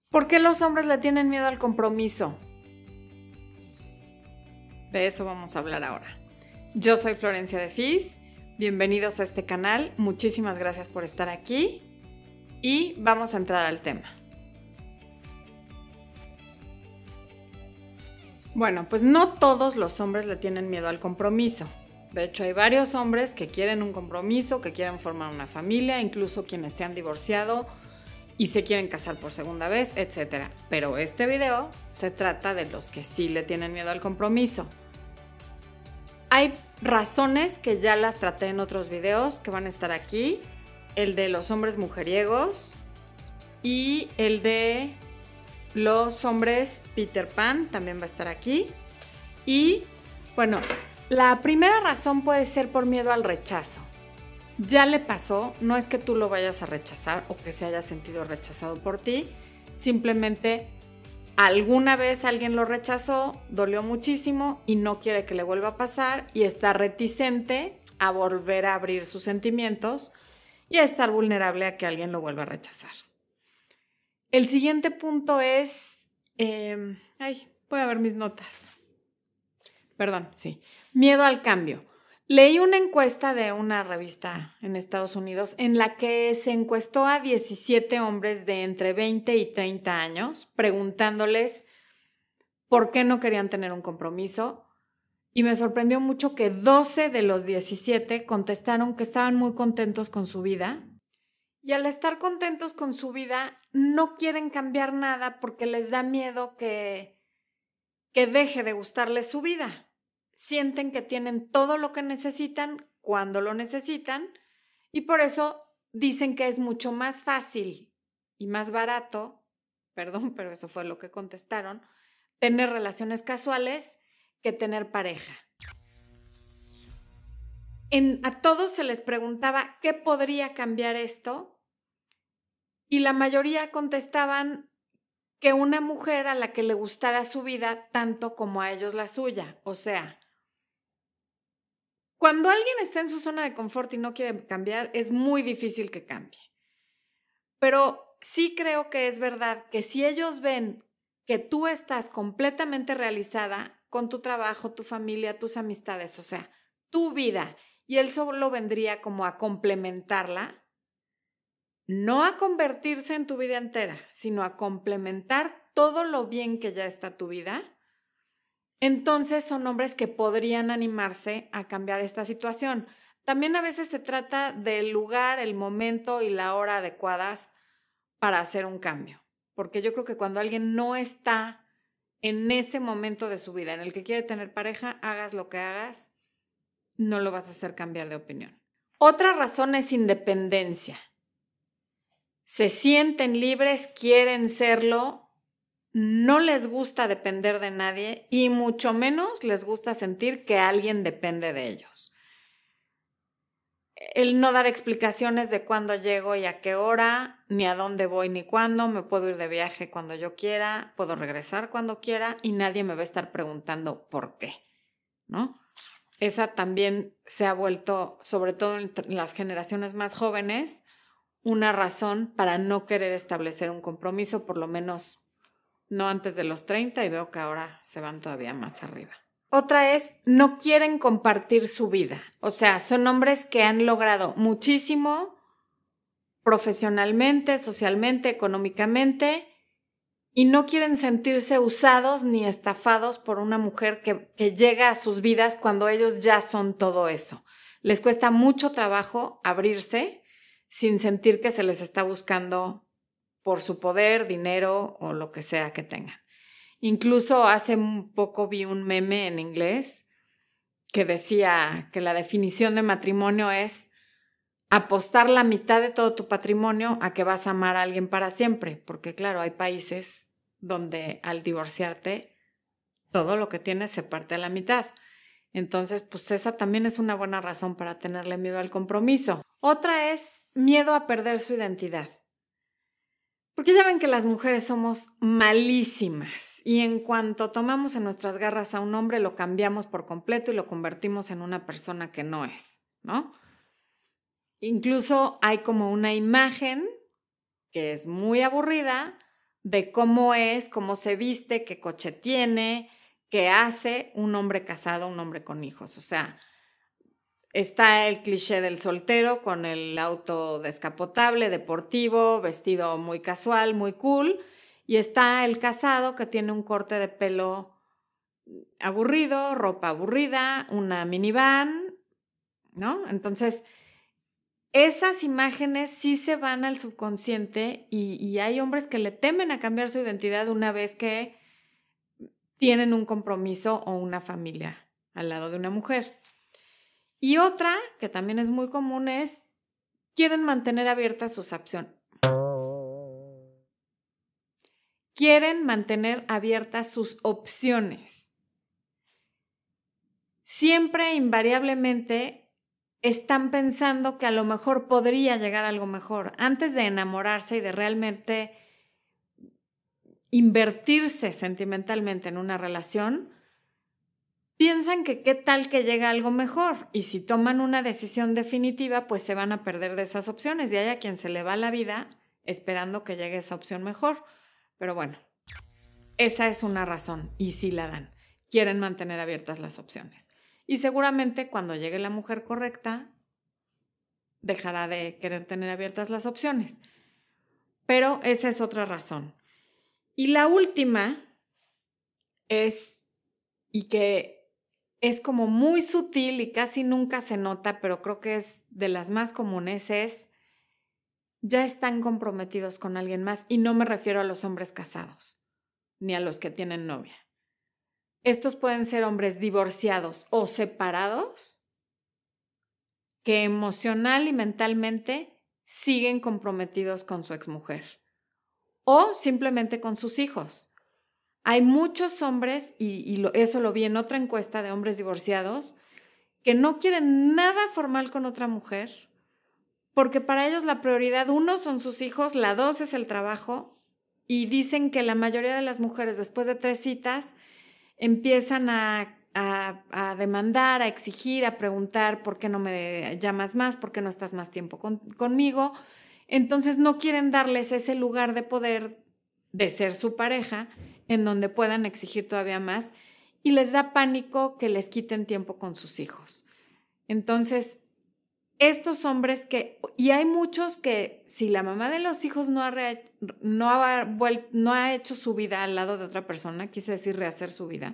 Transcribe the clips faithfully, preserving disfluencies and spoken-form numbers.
¿Por qué los hombres le tienen miedo al compromiso? De eso vamos a hablar ahora. Yo soy Florencia de Fis, bienvenidos a este canal, muchísimas gracias por estar aquí y vamos a entrar al tema. Bueno, pues no todos los hombres le tienen miedo al compromiso. De hecho, hay varios hombres que quieren un compromiso, que quieren formar una familia, incluso quienes se han divorciado y se quieren casar por segunda vez, etcétera. Pero este video se trata de los que sí le tienen miedo al compromiso. Hay razones que ya las traté en otros videos que van a estar aquí. El de los hombres mujeriegos y el de los hombres Peter Pan también va a estar aquí. Y bueno, la primera razón puede ser por miedo al rechazo. Ya le pasó, no es que tú lo vayas a rechazar o que se haya sentido rechazado por ti, simplemente alguna vez alguien lo rechazó, dolió muchísimo y no quiere que le vuelva a pasar y está reticente a volver a abrir sus sentimientos y a estar vulnerable a que alguien lo vuelva a rechazar. El siguiente punto es, eh, ay, voy a ver mis notas. Perdón, sí, miedo al cambio. Leí una encuesta de una revista en Estados Unidos en la que se encuestó a diecisiete hombres de entre veinte y treinta años, preguntándoles por qué no querían tener un compromiso. Y me sorprendió mucho que doce de los diecisiete contestaron que estaban muy contentos con su vida. Y al estar contentos con su vida, no quieren cambiar nada porque les da miedo que, que deje de gustarles su vida. Sienten que tienen todo lo que necesitan cuando lo necesitan y por eso dicen que es mucho más fácil y más barato, perdón, pero eso fue lo que contestaron, tener relaciones casuales que tener pareja. En, a todos se les preguntaba qué podría cambiar esto y la mayoría contestaban que una mujer a la que le gustara su vida tanto como a ellos la suya, o sea, cuando alguien está en su zona de confort y no quiere cambiar, es muy difícil que cambie. Pero sí creo que es verdad que si ellos ven que tú estás completamente realizada con tu trabajo, tu familia, tus amistades, o sea, tu vida, y él solo vendría como a complementarla, no a convertirse en tu vida entera, sino a complementar todo lo bien que ya está tu vida, entonces son hombres que podrían animarse a cambiar esta situación. También a veces se trata del lugar, el momento y la hora adecuadas para hacer un cambio. Porque yo creo que cuando alguien no está en ese momento de su vida en el que quiere tener pareja, hagas lo que hagas, no lo vas a hacer cambiar de opinión. Otra razón es independencia. Se sienten libres, quieren serlo, no les gusta depender de nadie y mucho menos les gusta sentir que alguien depende de ellos. El no dar explicaciones de cuándo llego y a qué hora, ni a dónde voy ni cuándo, me puedo ir de viaje cuando yo quiera, puedo regresar cuando quiera y nadie me va a estar preguntando por qué, ¿no? Esa también se ha vuelto, sobre todo en las generaciones más jóvenes, una razón para no querer establecer un compromiso, por lo menos no antes de los treinta, y veo que ahora se van todavía más arriba. Otra es, no quieren compartir su vida. O sea, son hombres que han logrado muchísimo profesionalmente, socialmente, económicamente, y no quieren sentirse usados ni estafados por una mujer que, que llega a sus vidas cuando ellos ya son todo eso. Les cuesta mucho trabajo abrirse sin sentir que se les está buscando por su poder, dinero o lo que sea que tengan. Incluso hace un poco vi un meme en inglés que decía que la definición de matrimonio es apostar la mitad de todo tu patrimonio a que vas a amar a alguien para siempre, porque claro, hay países donde al divorciarte todo lo que tienes se parte a la mitad. Entonces, pues esa también es una buena razón para tenerle miedo al compromiso. Otra es miedo a perder su identidad. Porque ya ven que las mujeres somos malísimas y en cuanto tomamos en nuestras garras a un hombre lo cambiamos por completo y lo convertimos en una persona que no es, ¿no? Incluso hay como una imagen que es muy aburrida de cómo es, cómo se viste, qué coche tiene, qué hace un hombre casado, un hombre con hijos. O sea, está el cliché del soltero con el auto descapotable, deportivo, vestido muy casual, muy cool. Y está el casado que tiene un corte de pelo aburrido, ropa aburrida, una minivan, ¿no? Entonces, esas imágenes sí se van al subconsciente y, y hay hombres que le temen a cambiar su identidad una vez que tienen un compromiso o una familia al lado de una mujer. Y otra, que también es muy común, es quieren mantener abiertas sus opciones. Quieren mantener abiertas sus opciones. Siempre, invariablemente, están pensando que a lo mejor podría llegar algo mejor. Antes de enamorarse y de realmente invertirse sentimentalmente en una relación, piensan que qué tal que llega algo mejor, y si toman una decisión definitiva, pues se van a perder de esas opciones, y hay a quien se le va la vida esperando que llegue esa opción mejor. Pero bueno, esa es una razón, y sí la dan. Quieren mantener abiertas las opciones. Y seguramente cuando llegue la mujer correcta, dejará de querer tener abiertas las opciones. Pero esa es otra razón. Y la última es, y que es como muy sutil y casi nunca se nota, pero creo que es de las más comunes, es ya están comprometidos con alguien más, y no me refiero a los hombres casados, ni a los que tienen novia. Estos pueden ser hombres divorciados o separados que emocional y mentalmente siguen comprometidos con su exmujer o simplemente con sus hijos. Hay muchos hombres, y, y lo, eso lo vi en otra encuesta de hombres divorciados, que no quieren nada formal con otra mujer porque para ellos la prioridad uno son sus hijos, la dos es el trabajo, y dicen que la mayoría de las mujeres después de tres citas empiezan a, a, a demandar, a exigir, a preguntar por qué no me llamas más, por qué no estás más tiempo con, conmigo. Entonces no quieren darles ese lugar de poder de ser su pareja en donde puedan exigir todavía más, y les da pánico que les quiten tiempo con sus hijos. Entonces, estos hombres que, y hay muchos que si la mamá de los hijos no ha, re, no ha, vuel, no ha hecho su vida al lado de otra persona, quise decir rehacer su vida,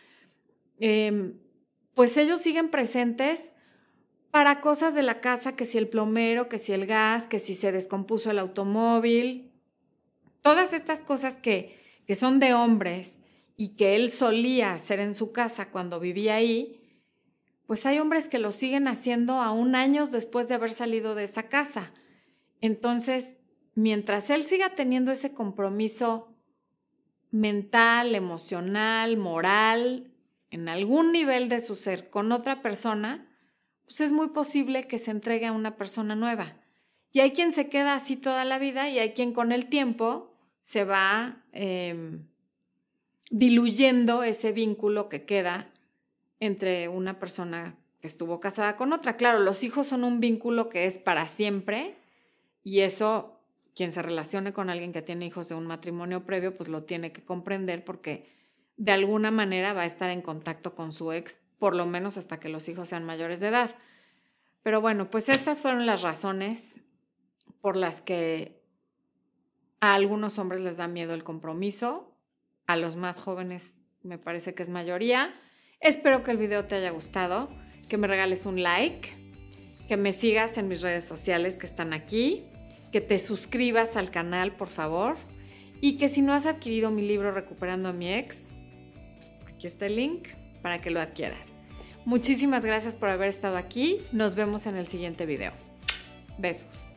eh, pues ellos siguen presentes para cosas de la casa, que si el plomero, que si el gas, que si se descompuso el automóvil, todas estas cosas que, que son de hombres y que él solía hacer en su casa cuando vivía ahí, pues hay hombres que lo siguen haciendo aún años después de haber salido de esa casa. Entonces, mientras él siga teniendo ese compromiso mental, emocional, moral, en algún nivel de su ser con otra persona, pues es muy posible que se entregue a una persona nueva. Y hay quien se queda así toda la vida, y hay quien con el tiempo se va eh, diluyendo ese vínculo que queda entre una persona que estuvo casada con otra. Claro, los hijos son un vínculo que es para siempre, y eso, quien se relacione con alguien que tiene hijos de un matrimonio previo, pues lo tiene que comprender, porque de alguna manera va a estar en contacto con su ex, por lo menos hasta que los hijos sean mayores de edad. Pero bueno, pues estas fueron las razones por las que a algunos hombres les da miedo el compromiso, a los más jóvenes me parece que es mayoría. Espero que el video te haya gustado, que me regales un like, que me sigas en mis redes sociales que están aquí, que te suscribas al canal, por favor, y que si no has adquirido mi libro Recuperando a mi ex, aquí está el link para que lo adquieras. Muchísimas gracias por haber estado aquí. Nos vemos en el siguiente video. Besos.